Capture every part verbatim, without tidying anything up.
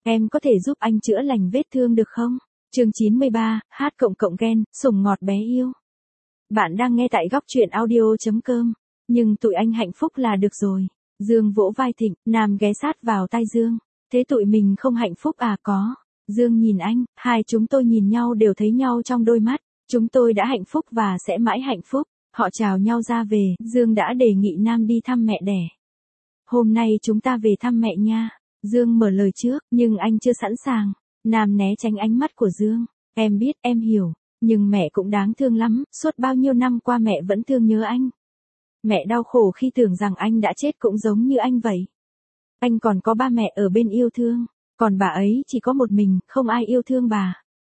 Em có thể giúp anh chữa lành vết thương được không? Chương chín mươi ba, hát cộng cộng ghen, sủng ngọt bé yêu. Bạn đang nghe tại góc truyện audio chấm com. Nhưng tụi anh hạnh phúc là được rồi. Dương vỗ vai Thịnh, Nam ghé sát vào tai Dương. Thế tụi mình không hạnh phúc à? Có. Dương nhìn anh, hai chúng tôi nhìn nhau đều thấy nhau trong đôi mắt. Chúng tôi đã hạnh phúc và sẽ mãi hạnh phúc. Họ chào nhau ra về, Dương đã đề nghị Nam đi thăm mẹ đẻ. Hôm nay chúng ta về thăm mẹ nha. Dương mở lời trước, nhưng anh chưa sẵn sàng. Nam né tránh ánh mắt của Dương. Em biết, em hiểu. Nhưng mẹ cũng đáng thương lắm, suốt bao nhiêu năm qua mẹ vẫn thương nhớ anh. Mẹ đau khổ khi tưởng rằng anh đã chết cũng giống như anh vậy. Anh còn có ba mẹ ở bên yêu thương, còn bà ấy chỉ có một mình, không ai yêu thương bà.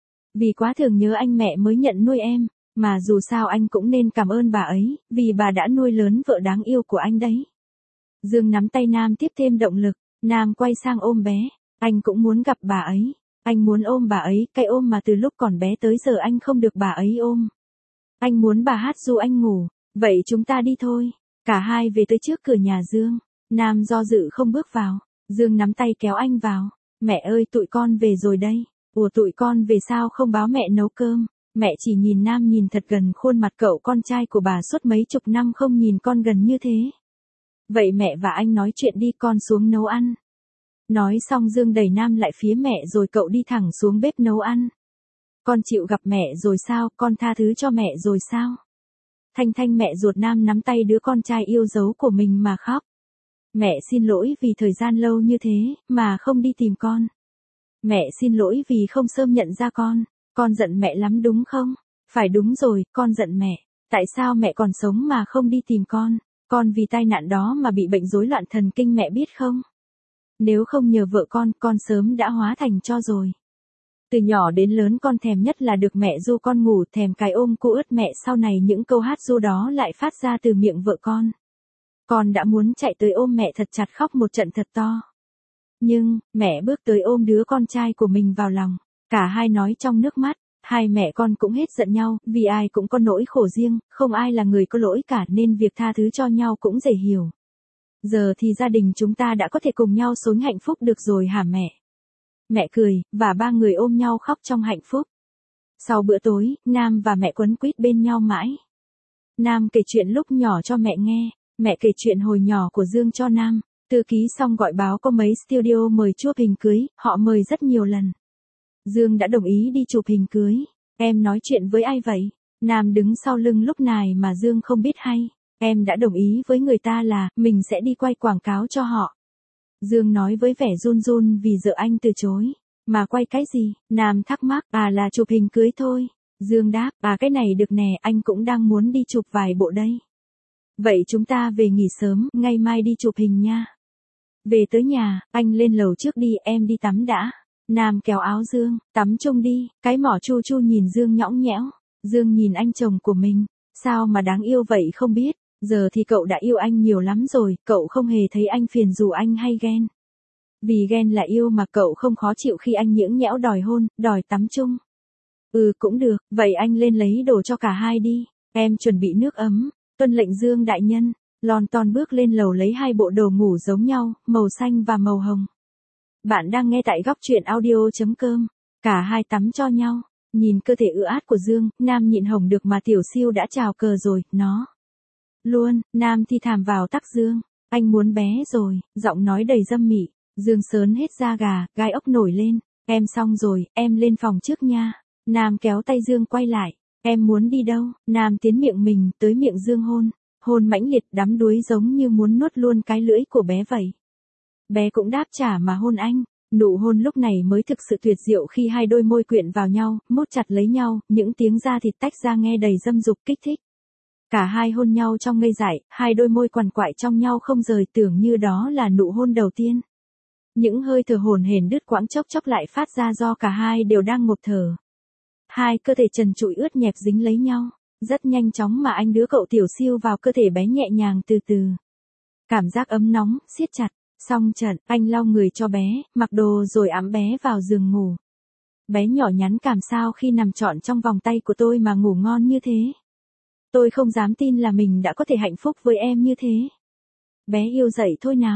Vì quá thường nhớ anh mẹ mới nhận nuôi em, mà dù sao anh cũng nên cảm ơn bà ấy, vì bà đã nuôi lớn vợ đáng yêu của anh đấy. Dương nắm tay Nam tiếp thêm động lực, Nam quay sang ôm bé, anh cũng muốn gặp bà ấy. Anh muốn ôm bà ấy, cái ôm mà từ lúc còn bé tới giờ anh không được bà ấy ôm. Anh muốn bà hát ru anh ngủ, vậy chúng ta đi thôi. Cả hai về tới trước cửa nhà Dương. Nam do dự không bước vào. Dương nắm tay kéo anh vào. Mẹ ơi, tụi con về rồi đây. Ủa, tụi con về sao không báo mẹ nấu cơm? Mẹ chỉ nhìn Nam nhìn thật gần khuôn mặt cậu con trai của bà suốt mấy chục năm không nhìn con gần như thế. Vậy mẹ và anh nói chuyện đi, con xuống nấu ăn. Nói xong Dương đẩy Nam lại phía mẹ rồi cậu đi thẳng xuống bếp nấu ăn. Con chịu gặp mẹ rồi sao, con tha thứ cho mẹ rồi sao? Thanh Thanh mẹ ruột Nam nắm tay đứa con trai yêu dấu của mình mà khóc. Mẹ xin lỗi vì thời gian lâu như thế, mà không đi tìm con. Mẹ xin lỗi vì không sớm nhận ra con. Con giận mẹ lắm đúng không? Phải đúng rồi, con giận mẹ. Tại sao mẹ còn sống mà không đi tìm con? Con vì tai nạn đó mà bị bệnh rối loạn thần kinh mẹ biết không? Nếu không nhờ vợ con, con sớm đã hóa thành tro rồi. Từ nhỏ đến lớn con thèm nhất là được mẹ ru con ngủ, thèm cái ôm cô ướt mẹ. Sau này những câu hát ru đó lại phát ra từ miệng vợ con. Con đã muốn chạy tới ôm mẹ thật chặt khóc một trận thật to. Nhưng, mẹ bước tới ôm đứa con trai của mình vào lòng. Cả hai nói trong nước mắt, hai mẹ con cũng hết giận nhau, vì ai cũng có nỗi khổ riêng, không ai là người có lỗi cả nên việc tha thứ cho nhau cũng dễ hiểu. Giờ thì gia đình chúng ta đã có thể cùng nhau sống hạnh phúc được rồi hả mẹ? Mẹ cười, và ba người ôm nhau khóc trong hạnh phúc. Sau bữa tối, Nam và mẹ quấn quýt bên nhau mãi. Nam kể chuyện lúc nhỏ cho mẹ nghe, mẹ kể chuyện hồi nhỏ của Dương cho Nam. Thư ký xong gọi báo có mấy studio mời chụp hình cưới, họ mời rất nhiều lần. Dương đã đồng ý đi chụp hình cưới. Em nói chuyện với ai vậy? Nam đứng sau lưng lúc này mà Dương không biết hay. Em đã đồng ý với người ta là, mình sẽ đi quay quảng cáo cho họ. Dương nói với vẻ run run vì sợ anh từ chối. Mà quay cái gì? Nam thắc mắc, à là chụp hình cưới thôi. Dương đáp, à cái này được nè, anh cũng đang muốn đi chụp vài bộ đây. Vậy chúng ta về nghỉ sớm, ngày mai đi chụp hình nha. Về tới nhà, anh lên lầu trước đi, em đi tắm đã. Nam kéo áo Dương, tắm chung đi. Cái mỏ chu chu nhìn Dương nhõng nhẽo. Dương nhìn anh chồng của mình, sao mà đáng yêu vậy không biết. Giờ thì cậu đã yêu anh nhiều lắm rồi, cậu không hề thấy anh phiền dù anh hay ghen. Vì ghen là yêu mà cậu không khó chịu khi anh nhõng nhẽo đòi hôn, đòi tắm chung. Ừ cũng được, vậy anh lên lấy đồ cho cả hai đi. Em chuẩn bị nước ấm, tuân lệnh Dương đại nhân. Lon ton bước lên lầu lấy hai bộ đồ ngủ giống nhau, màu xanh và màu hồng. Bạn đang nghe tại góc truyện audio chấm com. Cả hai tắm cho nhau. Nhìn cơ thể ưa át của Dương, Nam nhịn hồng được mà tiểu siêu đã chào cờ rồi, nó. Luôn, Nam thì thảm vào tắc Dương. Anh muốn bé rồi, giọng nói đầy dâm mị. Dương sớn hết da gà, gai ốc nổi lên. Em xong rồi, em lên phòng trước nha. Nam kéo tay Dương quay lại. Em muốn đi đâu? Nam tiến miệng mình tới miệng Dương hôn. Hôn mãnh liệt đắm đuối giống như muốn nuốt luôn cái lưỡi của bé vậy. Bé cũng đáp trả mà hôn anh. Nụ hôn lúc này mới thực sự tuyệt diệu khi hai đôi môi quyện vào nhau, mốt chặt lấy nhau, những tiếng da thịt tách ra nghe đầy dâm dục kích thích. Cả hai hôn nhau trong ngây dại, hai đôi môi quằn quại trong nhau không rời, tưởng như đó là nụ hôn đầu tiên. Những hơi thở hổn hển đứt quãng chốc chốc lại phát ra do cả hai đều đang ngộp thở. Hai cơ thể trần trụi ướt nhẹp dính lấy nhau. Rất nhanh chóng mà anh đứa cậu tiểu siêu vào cơ thể bé nhẹ nhàng từ từ. Cảm giác ấm nóng, siết chặt. Xong trận, anh lau người cho bé, mặc đồ rồi ẵm bé vào giường ngủ. Bé nhỏ nhắn cảm sao khi nằm trọn trong vòng tay của tôi mà ngủ ngon như thế. Tôi không dám tin là mình đã có thể hạnh phúc với em như thế. Bé yêu dậy thôi nào.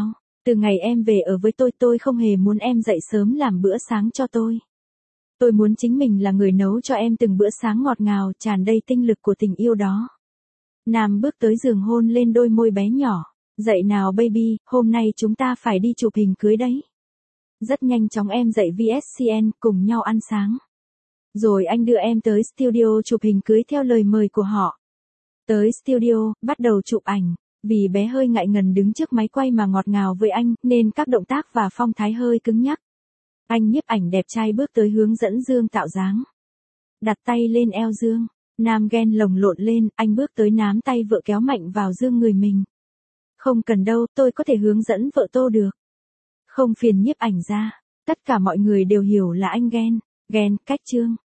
Từ ngày em về ở với tôi tôi không hề muốn em dậy sớm làm bữa sáng cho tôi. Tôi muốn chính mình là người nấu cho em từng bữa sáng ngọt ngào tràn đầy tinh lực của tình yêu đó. Nam bước tới giường hôn lên đôi môi bé nhỏ. Dậy nào baby, hôm nay chúng ta phải đi chụp hình cưới đấy. Rất nhanh chóng em dậy vê ét xê en cùng nhau ăn sáng. Rồi anh đưa em tới studio chụp hình cưới theo lời mời của họ. Tới studio, bắt đầu chụp ảnh. Vì bé hơi ngại ngần đứng trước máy quay mà ngọt ngào với anh, nên các động tác và phong thái hơi cứng nhắc. Anh nhiếp ảnh đẹp trai bước tới hướng dẫn Dương tạo dáng. Đặt tay lên eo Dương. Nam ghen lồng lộn lên, anh bước tới nắm tay vợ kéo mạnh vào Dương người mình. Không cần đâu, tôi có thể hướng dẫn vợ tô được. Không phiền nhiếp ảnh ra. Tất cả mọi người đều hiểu là anh ghen. Ghen, cách Trương.